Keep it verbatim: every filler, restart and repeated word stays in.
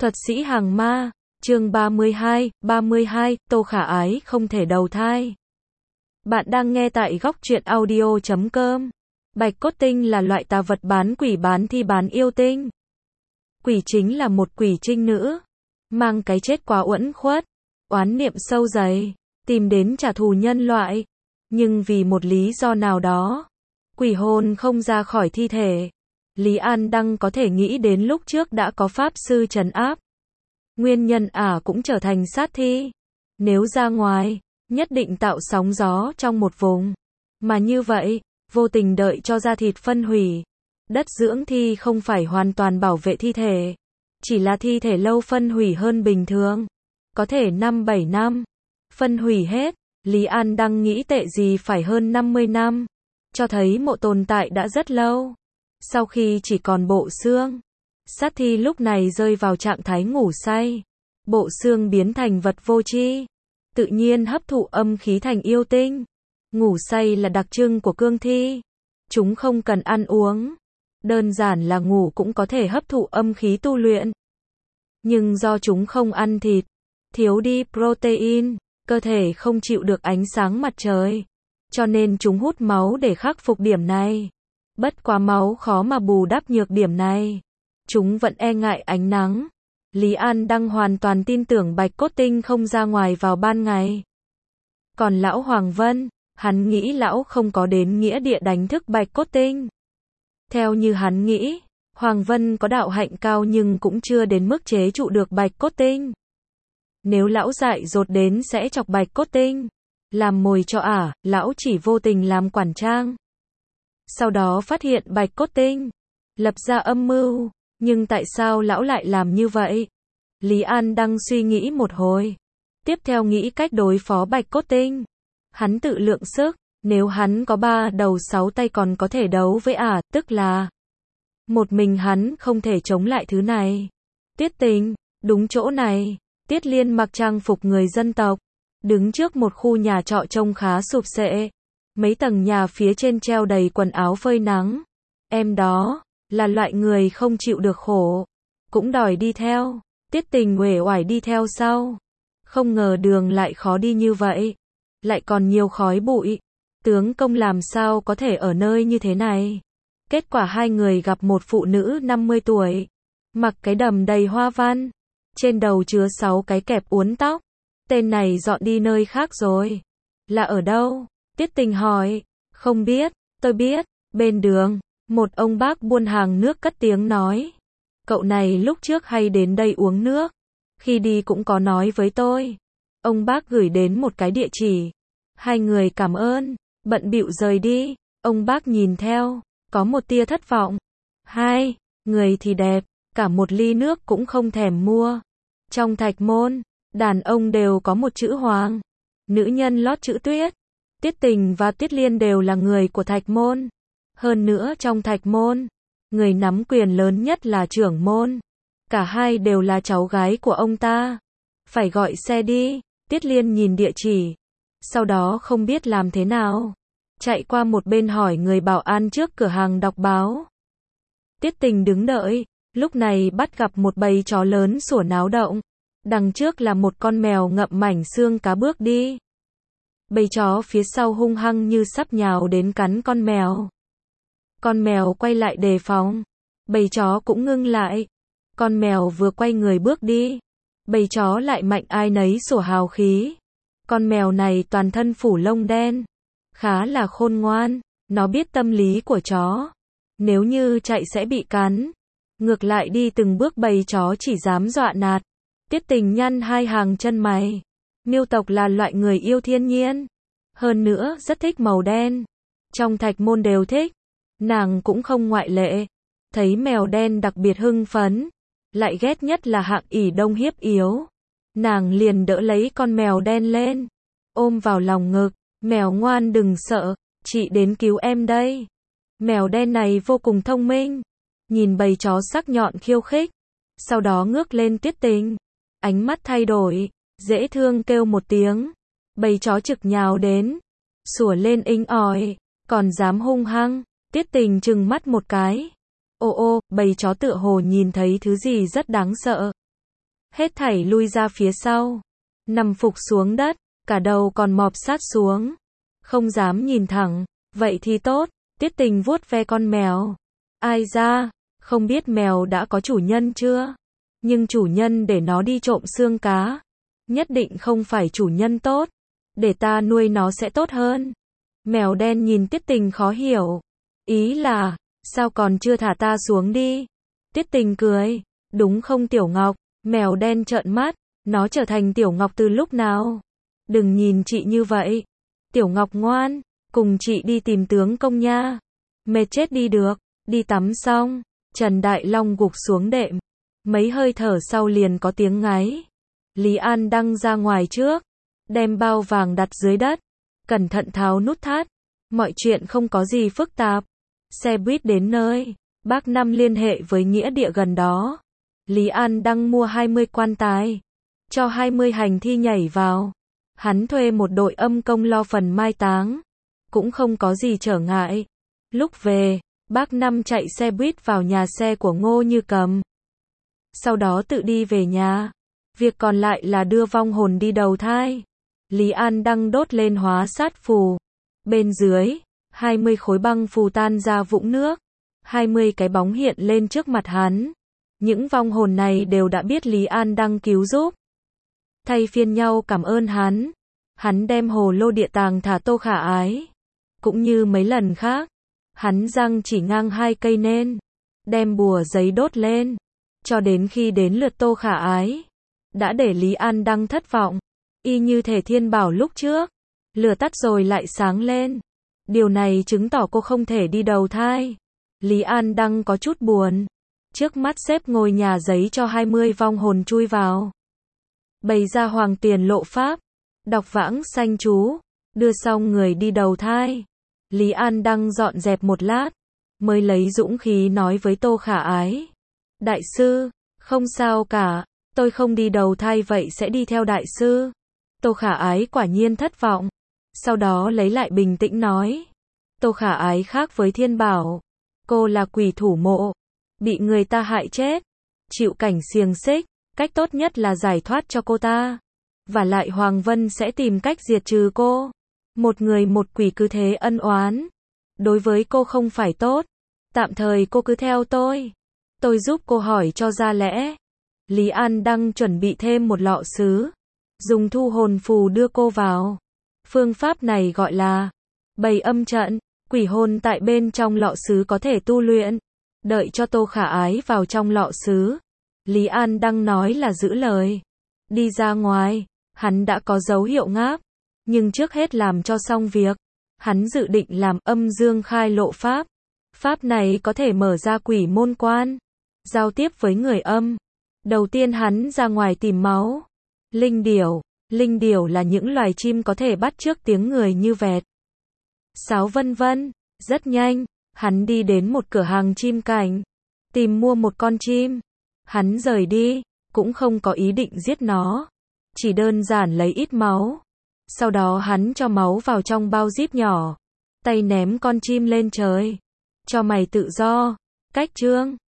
Thuật sĩ hàng ma, chương ba mươi hai, ba mươi hai, Tô Khả Ái không thể đầu thai. Bạn đang nghe tại góc truyện audio chấm com. Bạch cốt tinh là loại tà vật bán quỷ bán thi bán yêu tinh. Quỷ chính là một quỷ trinh nữ, mang cái chết quá uẩn khuất, oán niệm sâu dày, tìm đến trả thù nhân loại. Nhưng vì một lý do nào đó, quỷ hồn không ra khỏi thi thể. Lý An Đăng có thể nghĩ đến lúc trước đã có pháp sư trấn áp. Nguyên nhân ả cũng trở thành sát thi. Nếu ra ngoài, nhất định tạo sóng gió trong một vùng. Mà như vậy, vô tình đợi cho da thịt phân hủy. Đất dưỡng thi không phải hoàn toàn bảo vệ thi thể. Chỉ là thi thể lâu phân hủy hơn bình thường. Có thể năm bảy năm. Phân hủy hết. Lý An Đăng nghĩ tệ gì phải hơn năm mươi năm. Cho thấy mộ tồn tại đã rất lâu. Sau khi chỉ còn bộ xương, sát thi lúc này rơi vào trạng thái ngủ say. Bộ xương biến thành vật vô tri, tự nhiên hấp thụ âm khí thành yêu tinh. Ngủ say là đặc trưng của cương thi. Chúng không cần ăn uống. Đơn giản là ngủ cũng có thể hấp thụ âm khí tu luyện. Nhưng do chúng không ăn thịt, thiếu đi protein, cơ thể không chịu được ánh sáng mặt trời. Cho nên chúng hút máu để khắc phục điểm này. Bất quá máu khó mà bù đắp nhược điểm này. Chúng vẫn e ngại ánh nắng. Lý An Đăng hoàn toàn tin tưởng bạch cốt tinh không ra ngoài vào ban ngày. Còn lão Hoàng Vân, hắn nghĩ lão không có đến nghĩa địa đánh thức bạch cốt tinh. Theo như hắn nghĩ, Hoàng Vân có đạo hạnh cao nhưng cũng chưa đến mức chế trụ được bạch cốt tinh. Nếu lão dại dột đến sẽ chọc bạch cốt tinh, làm mồi cho ả, lão chỉ vô tình làm quản trang. Sau đó phát hiện bạch cốt tinh, lập ra âm mưu, nhưng tại sao lão lại làm như vậy? Lý An Đăng suy nghĩ một hồi, tiếp theo nghĩ cách đối phó bạch cốt tinh. Hắn tự lượng sức, nếu hắn có ba đầu sáu tay còn có thể đấu với ả, tức là một mình hắn không thể chống lại thứ này. Tiết Tình, đúng chỗ này, Tiết Liên mặc trang phục người dân tộc, đứng trước một khu nhà trọ trông khá sụp sệ. Mấy tầng nhà phía trên treo đầy quần áo phơi nắng. Em đó, là loại người không chịu được khổ, cũng đòi đi theo. Tiết Tình uể oải đi theo sau. Không ngờ đường lại khó đi như vậy. Lại còn nhiều khói bụi. Tướng công làm sao có thể ở nơi như thế này. Kết quả hai người gặp một phụ nữ năm mươi tuổi. Mặc cái đầm đầy hoa văn. Trên đầu chứa sáu cái kẹp uốn tóc. Tên này dọn đi nơi khác rồi. Là ở đâu? Tiết Tình hỏi. Không biết, tôi biết. Bên đường, một ông bác buôn hàng nước cất tiếng nói. Cậu này lúc trước hay đến đây uống nước. Khi đi cũng có nói với tôi. Ông bác gửi đến một cái địa chỉ. Hai người cảm ơn, bận bịu rời đi. Ông bác nhìn theo, có một tia thất vọng. Hai, người thì đẹp, cả một ly nước cũng không thèm mua. Trong Thạch Môn, đàn ông đều có một chữ Hoàng. Nữ nhân lót chữ Tuyết. Tiết Tình và Tiết Liên đều là người của Thạch Môn. Hơn nữa trong Thạch Môn, người nắm quyền lớn nhất là trưởng môn. Cả hai đều là cháu gái của ông ta. Phải gọi xe đi. Tiết Liên nhìn địa chỉ. Sau đó không biết làm thế nào. Chạy qua một bên hỏi người bảo an trước cửa hàng đọc báo. Tiết Tình đứng đợi. Lúc này bắt gặp một bầy chó lớn sủa náo động. Đằng trước là một con mèo ngậm mảnh xương cá bước đi. Bầy chó phía sau hung hăng như sắp nhào đến cắn con mèo. Con mèo quay lại đề phòng. Bầy chó cũng ngưng lại. Con mèo vừa quay người bước đi. Bầy chó lại mạnh ai nấy sủa hào khí. Con mèo này toàn thân phủ lông đen. Khá là khôn ngoan. Nó biết tâm lý của chó. Nếu như chạy sẽ bị cắn. Ngược lại đi từng bước bầy chó chỉ dám dọa nạt. Tiết Tình nhăn hai hàng chân mày. Miêu tộc là loại người yêu thiên nhiên. Hơn nữa rất thích màu đen. Trong Thạch Môn đều thích. Nàng cũng không ngoại lệ. Thấy mèo đen đặc biệt hưng phấn. Lại ghét nhất là hạng ỷ đông hiếp yếu. Nàng liền đỡ lấy con mèo đen lên. Ôm vào lòng ngực. Mèo ngoan đừng sợ. Chị đến cứu em đây. Mèo đen này vô cùng thông minh. Nhìn bầy chó sắc nhọn khiêu khích. Sau đó ngước lên Tiết Tình. Ánh mắt thay đổi. Dễ thương kêu một tiếng. Bầy chó trực nhào đến. Sủa lên inh ỏi. Còn dám hung hăng. Tiết Tình trừng mắt một cái. Ô ô, bầy chó tựa hồ nhìn thấy thứ gì rất đáng sợ. hết thảy lui ra phía sau, nằm phục xuống đất, cả đầu còn mọp sát xuống, không dám nhìn thẳng. Vậy thì tốt, Tiết Tình vuốt ve con mèo. Ai ra, không biết mèo đã có chủ nhân chưa? Nhưng chủ nhân để nó đi trộm xương cá, nhất định không phải chủ nhân tốt, để ta nuôi nó sẽ tốt hơn. Mèo đen nhìn Tiết Tình khó hiểu, ý là, sao còn chưa thả ta xuống đi? Tiết Tình cười, đúng không Tiểu Ngọc? Mèo đen trợn mắt, nó trở thành Tiểu Ngọc từ lúc nào? Đừng nhìn chị như vậy. Tiểu Ngọc ngoan, cùng chị đi tìm tướng công nha. Mệt chết đi được, đi tắm xong, Trần Đại Long gục xuống đệm. Mấy hơi thở sau liền có tiếng ngáy. Lý An Đăng ra ngoài trước, đem bao vàng đặt dưới đất, cẩn thận tháo nút thắt. Mọi chuyện không có gì phức tạp. Xe buýt đến nơi, bác Năm liên hệ với nghĩa địa gần đó. Lý An Đăng mua hai mươi quan tài, cho hai mươi hành thi nhảy vào. Hắn thuê một đội âm công lo phần mai táng, cũng không có gì trở ngại. Lúc về, bác Năm chạy xe buýt vào nhà xe của Ngô Như Cầm. Sau đó tự đi về nhà. Việc còn lại là đưa vong hồn đi đầu thai. Lý An Đăng đốt lên hóa sát phù. Bên dưới, hai mươi khối băng phù tan ra vũng nước. hai mươi cái bóng hiện lên trước mặt hắn. Những vong hồn này đều đã biết Lý An Đăng cứu giúp. Thay phiên nhau cảm ơn hắn. Hắn đem hồ lô địa tàng thả Tô Khả Ái. Cũng như mấy lần khác, hắn răng chỉ ngang hai cây nên, đem bùa giấy đốt lên. Cho đến khi đến lượt Tô Khả Ái, đã để Lý An Đăng thất vọng. Y như thể thiên bảo lúc trước, lửa tắt rồi lại sáng lên. Điều này chứng tỏ cô không thể đi đầu thai. Lý An Đăng có chút buồn. Trước mắt xếp ngồi nhà giấy cho hai mươi vong hồn chui vào. Bày ra hoàng tiền lộ pháp, đọc vãng sanh chú, đưa xong người đi đầu thai. Lý An Đăng dọn dẹp một lát, mới lấy dũng khí nói với Tô Khả Ái. Đại sư, không sao cả, tôi không đi đầu thai vậy sẽ đi theo đại sư. Tô Khả Ái quả nhiên thất vọng. Sau đó lấy lại bình tĩnh nói. Tô Khả Ái khác với Thiên Bảo. Cô là quỷ thủ mộ, bị người ta hại chết, chịu cảnh xiềng xích. Cách tốt nhất là giải thoát cho cô ta. Và lại Hoàng Vân sẽ tìm cách diệt trừ cô. Một người một quỷ cứ thế ân oán. Đối với cô không phải tốt. Tạm thời cô cứ theo tôi. Tôi giúp cô hỏi cho ra lẽ. Lý An Đăng chuẩn bị thêm một lọ sứ. Dùng thu hồn phù đưa cô vào. Phương pháp này gọi là bày âm trận. Quỷ hồn tại bên trong lọ sứ có thể tu luyện. Đợi cho Tô Khả Ái vào trong lọ sứ. Lý An Đăng nói là giữ lời. Đi ra ngoài, hắn đã có dấu hiệu ngáp. Nhưng trước hết làm cho xong việc, hắn dự định làm âm dương khai lộ pháp. Pháp này có thể mở ra quỷ môn quan, giao tiếp với người âm. Đầu tiên hắn ra ngoài tìm máu. Linh điểu. Linh điểu là những loài chim có thể bắt chước tiếng người như vẹt, sáo vân vân. Rất nhanh, hắn đi đến một cửa hàng chim cảnh, tìm mua một con chim. Hắn rời đi, cũng không có ý định giết nó, chỉ đơn giản lấy ít máu. Sau đó hắn cho máu vào trong bao zip nhỏ, tay ném con chim lên trời. Cho mày tự do. Cách chương